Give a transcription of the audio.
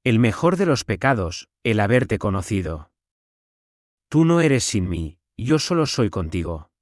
El mejor de los pecados, el haberte conocido. Tú no eres sin mí, yo solo soy contigo.